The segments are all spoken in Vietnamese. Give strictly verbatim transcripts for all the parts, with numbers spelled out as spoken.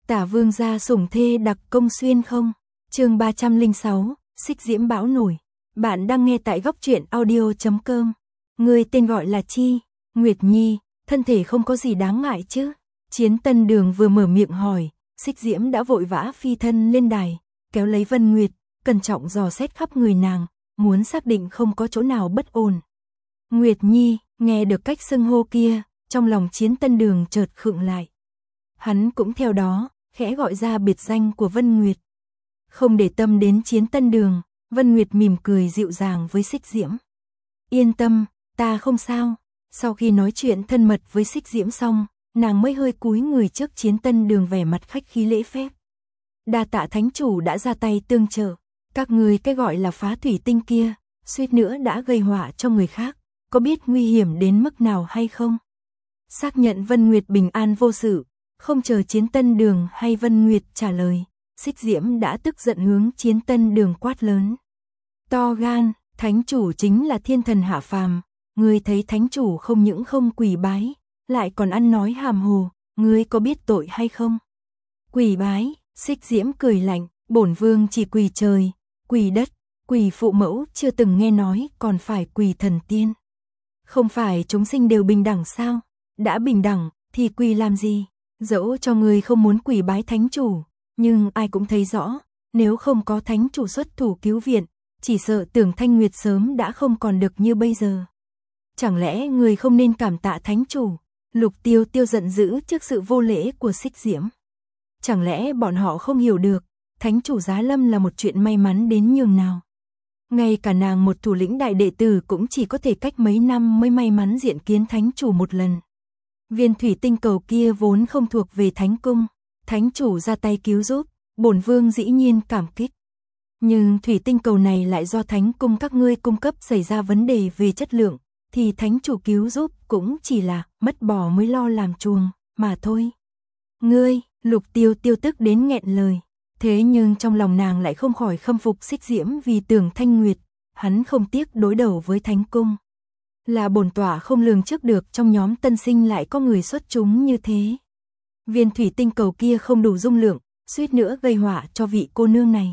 Tả vương gia sủng thê đặc công xuyên không? Chương ba trăm lẻ sáu, xích diễm bão nổi. Bạn đang nghe tại góc truyện audio chấm com. Người tên gọi là chi? Nguyệt Nhi, thân thể không có gì đáng ngại chứ? Chiến Tân Đường vừa mở miệng hỏi, xích diễm đã vội vã phi thân lên đài, kéo lấy Vân Nguyệt, cẩn trọng dò xét khắp người nàng, muốn xác định không có chỗ nào bất ổn. Nguyệt Nhi, nghe được cách xưng hô kia, trong lòng Chiến Tân Đường chợt khựng lại. Hắn cũng theo đó, khẽ gọi ra biệt danh của Vân Nguyệt. Không để tâm đến Chiến Tân Đường, Vân Nguyệt mỉm cười dịu dàng với xích diễm. Yên tâm, ta không sao. Sau khi nói chuyện thân mật với xích diễm xong, nàng mới hơi cúi người trước Chiến Tân Đường vẻ mặt khách khí lễ phép. Đa tạ thánh chủ đã ra tay tương trợ, các người cái gọi là phá thủy tinh kia, suýt nữa đã gây họa cho người khác, có biết nguy hiểm đến mức nào hay không? Xác nhận Vân Nguyệt bình an vô sự, không chờ Chiến Tân Đường hay Vân Nguyệt trả lời, xích diễm đã tức giận hướng Chiến Tân Đường quát lớn. To gan, thánh chủ chính là thiên thần hạ phàm, ngươi thấy thánh chủ không những không quỳ bái, lại còn ăn nói hàm hồ, ngươi có biết tội hay không? Quỳ bái, xích diễm cười lạnh, bổn vương chỉ quỳ trời, quỳ đất, quỳ phụ mẫu chưa từng nghe nói còn phải quỳ thần tiên. Không phải chúng sinh đều bình đẳng sao? Đã bình đẳng, thì quỳ làm gì? Dẫu cho người không muốn quỳ bái thánh chủ, nhưng ai cũng thấy rõ, nếu không có thánh chủ xuất thủ cứu viện, chỉ sợ Tưởng Thanh Nguyệt sớm đã không còn được như bây giờ. Chẳng lẽ người không nên cảm tạ thánh chủ? Lục Tiêu Tiêu giận dữ trước sự vô lễ của xích diễm. Chẳng lẽ bọn họ không hiểu được, thánh chủ giá lâm là một chuyện may mắn đến nhường nào? Ngay cả nàng một thủ lĩnh đại đệ tử cũng chỉ có thể cách mấy năm mới may mắn diện kiến thánh chủ một lần. Viên thủy tinh cầu kia vốn không thuộc về thánh cung, thánh chủ ra tay cứu giúp, bổn vương dĩ nhiên cảm kích. Nhưng thủy tinh cầu này lại do thánh cung các ngươi cung cấp xảy ra vấn đề về chất lượng, thì thánh chủ cứu giúp cũng chỉ là mất bò mới lo làm chuồng, mà thôi. Ngươi, Lục Tiêu Tiêu tức đến nghẹn lời, thế nhưng trong lòng nàng lại không khỏi khâm phục xích diễm vì Tưởng Thanh Nguyệt, hắn không tiếc đối đầu với thánh cung. Là bổn tọa không lường trước được trong nhóm tân sinh lại có người xuất chúng như thế. Viên thủy tinh cầu kia không đủ dung lượng, suýt nữa gây họa cho vị cô nương này.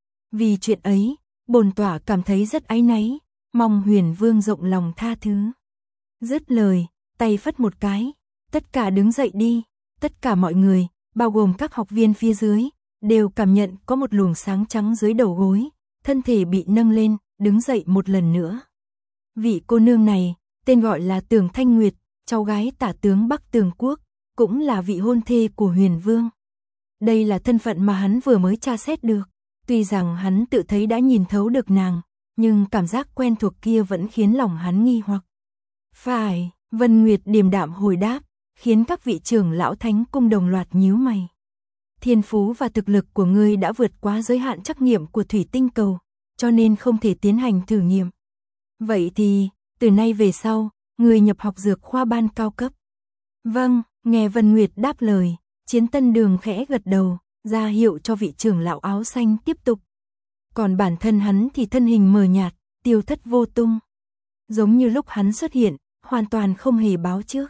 Vì chuyện ấy, bổn tọa cảm thấy rất áy náy, mong Huyền Vương rộng lòng tha thứ. Dứt lời, tay phất một cái, tất cả đứng dậy đi, tất cả mọi người, bao gồm các học viên phía dưới, đều cảm nhận có một luồng sáng trắng dưới đầu gối, thân thể bị nâng lên, đứng dậy một lần nữa. Vị cô nương này, tên gọi là Tưởng Thanh Nguyệt, cháu gái tả tướng Bắc Tường Quốc, cũng là vị hôn thê của Huyền Vương. Đây là thân phận mà hắn vừa mới tra xét được, tuy rằng hắn tự thấy đã nhìn thấu được nàng, nhưng cảm giác quen thuộc kia vẫn khiến lòng hắn nghi hoặc. Phải, Vân Nguyệt điềm đạm hồi đáp, khiến các vị trưởng lão thánh cung đồng loạt nhíu mày. Thiên phú và thực lực của ngươi đã vượt quá giới hạn trắc nghiệm của thủy tinh cầu, cho nên không thể tiến hành thử nghiệm. Vậy thì, từ nay về sau, người nhập học dược khoa ban cao cấp. Vâng, nghe Vân Nguyệt đáp lời, Chiến Tân Đường khẽ gật đầu, ra hiệu cho vị trưởng lão áo xanh tiếp tục. Còn bản thân hắn thì thân hình mờ nhạt, tiêu thất vô tung. Giống như lúc hắn xuất hiện, hoàn toàn không hề báo trước.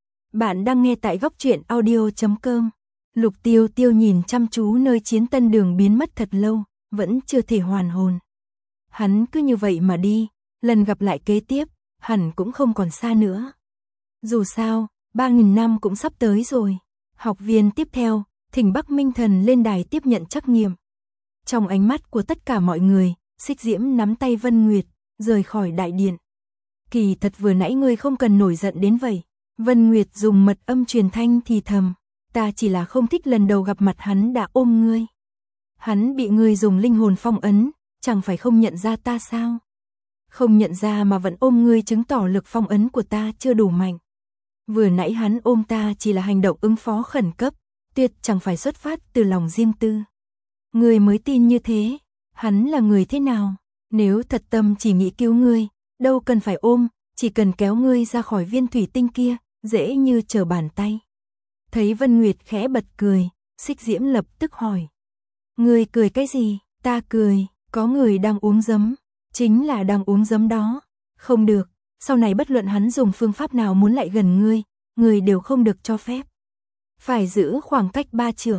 Bạn đang nghe tại góc truyện audio chấm com. Lục Tiêu Tiêu nhìn chăm chú nơi Chiến Tân Đường biến mất thật lâu, vẫn chưa thể hoàn hồn. Hắn cứ như vậy mà đi, lần gặp lại kế tiếp, hẳn cũng không còn xa nữa. Dù sao, ba nghìn năm cũng sắp tới rồi. Học viên tiếp theo, thỉnh Bắc Minh Thần lên đài tiếp nhận trắc nghiệm. Trong ánh mắt của tất cả mọi người, xích diễm nắm tay Vân Nguyệt, rời khỏi đại điện. Kỳ thật vừa nãy ngươi không cần nổi giận đến vậy. Vân Nguyệt dùng mật âm truyền thanh thì thầm, ta chỉ là không thích lần đầu gặp mặt hắn đã ôm ngươi. Hắn bị ngươi dùng linh hồn phong ấn, chẳng phải không nhận ra ta sao? Không nhận ra mà vẫn ôm ngươi chứng tỏ lực phong ấn của ta chưa đủ mạnh. Vừa nãy hắn ôm ta chỉ là hành động ứng phó khẩn cấp, tuyệt chẳng phải xuất phát từ lòng riêng tư. Ngươi mới tin như thế, hắn là người thế nào? Nếu thật tâm chỉ nghĩ cứu ngươi, đâu cần phải ôm, chỉ cần kéo ngươi ra khỏi viên thủy tinh kia, dễ như trở bàn tay. Thấy Vân Nguyệt khẽ bật cười, xích diễm lập tức hỏi. Ngươi cười cái gì? Ta cười, có người đang uống giấm, chính là đang uống giấm đó. Không được, sau này bất luận hắn dùng phương pháp nào muốn lại gần ngươi, ngươi đều không được cho phép. Phải giữ khoảng cách ba trượng.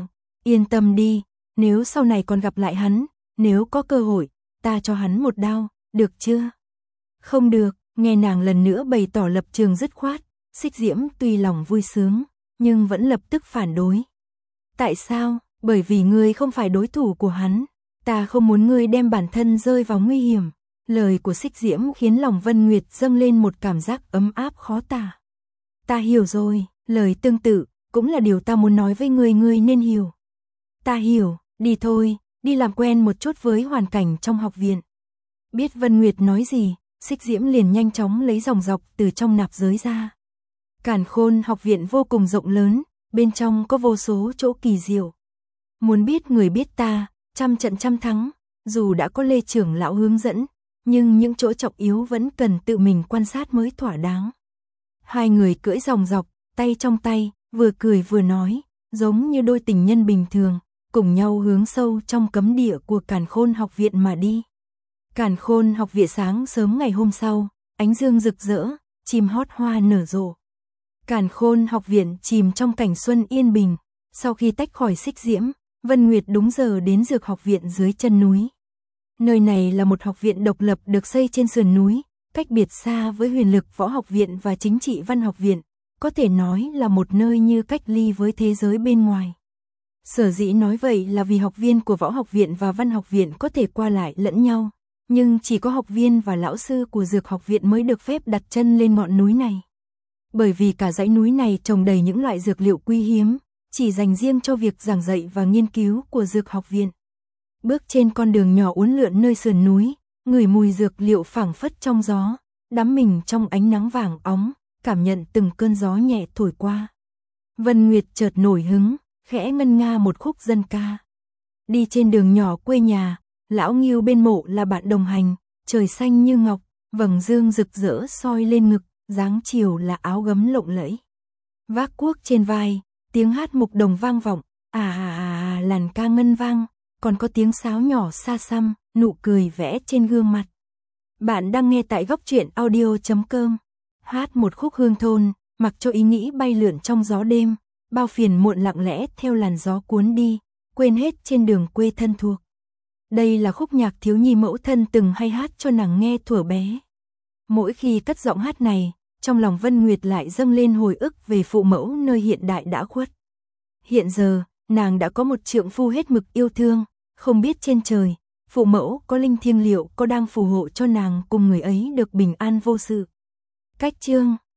Yên tâm đi, nếu sau này còn gặp lại hắn, nếu có cơ hội, ta cho hắn một đao, được chưa? Không được, nghe nàng lần nữa bày tỏ lập trường dứt khoát, Xích Diễm tuy lòng vui sướng, nhưng vẫn lập tức phản đối. Tại sao? Bởi vì ngươi không phải đối thủ của hắn, ta không muốn ngươi đem bản thân rơi vào nguy hiểm. Lời của Xích Diễm khiến lòng Vân Nguyệt dâng lên một cảm giác ấm áp khó tả. Ta hiểu rồi, lời tương tự, cũng là điều ta muốn nói với ngươi, ngươi nên hiểu. Ta hiểu, đi thôi, đi làm quen một chút với hoàn cảnh trong học viện. Biết Vân Nguyệt nói gì, Xích Diễm liền nhanh chóng lấy dòng dọc từ trong nạp giới ra. Càn Khôn học viện vô cùng rộng lớn, bên trong có vô số chỗ kỳ diệu. Muốn biết người biết ta, trăm trận trăm thắng, dù đã có Lê trưởng lão hướng dẫn, nhưng những chỗ trọng yếu vẫn cần tự mình quan sát mới thỏa đáng. Hai người cưỡi dòng dọc, tay trong tay, vừa cười vừa nói, giống như đôi tình nhân bình thường, cùng nhau hướng sâu trong cấm địa của Càn Khôn học viện mà đi. Càn Khôn học viện sáng sớm ngày hôm sau, ánh dương rực rỡ, chim hót hoa nở rộ. Càn Khôn học viện chìm trong cảnh xuân yên bình, sau khi tách khỏi Xích Diễm, Vân Nguyệt đúng giờ đến Dược học viện dưới chân núi. Nơi này là một học viện độc lập được xây trên sườn núi, cách biệt xa với Huyền Lực Võ học viện và Chính trị Văn học viện, có thể nói là một nơi như cách ly với thế giới bên ngoài. Sở dĩ nói vậy là vì học viên của Võ học viện và Văn học viện có thể qua lại lẫn nhau, nhưng chỉ có học viên và lão sư của Dược học viện mới được phép đặt chân lên ngọn núi này. Bởi vì cả dãy núi này trồng đầy những loại dược liệu quý hiếm, chỉ dành riêng cho việc giảng dạy và nghiên cứu của Dược học viện. Bước trên con đường nhỏ uốn lượn nơi sườn núi, ngửi mùi dược liệu phảng phất trong gió, đắm mình trong ánh nắng vàng óng, cảm nhận từng cơn gió nhẹ thổi qua. Vân Nguyệt chợt nổi hứng, khẽ ngân nga một khúc dân ca. Đi trên đường nhỏ quê nhà, lão Ngưu bên mộ là bạn đồng hành, trời xanh như ngọc, vầng dương rực rỡ soi lên ngực, dáng chiều là áo gấm lộng lẫy. Vác cuốc trên vai, tiếng hát mục đồng vang vọng, à à à, à làn ca ngân vang, còn có tiếng sáo nhỏ xa xăm, nụ cười vẽ trên gương mặt. Bạn đang nghe tại góc truyện audio chấm com. Hát một khúc hương thôn, mặc cho ý nghĩ bay lượn trong gió đêm, bao phiền muộn lặng lẽ theo làn gió cuốn đi, quên hết trên đường quê thân thuộc. Đây là khúc nhạc thiếu nhi mẫu thân từng hay hát cho nàng nghe thuở bé. Mỗi khi cất giọng hát này, trong lòng Vân Nguyệt lại dâng lên hồi ức về phụ mẫu nơi hiện đại đã khuất. Hiện giờ, nàng đã có một trượng phu hết mực yêu thương, không biết trên trời, phụ mẫu có linh thiêng liệu có đang phù hộ cho nàng cùng người ấy được bình an vô sự. Cách chương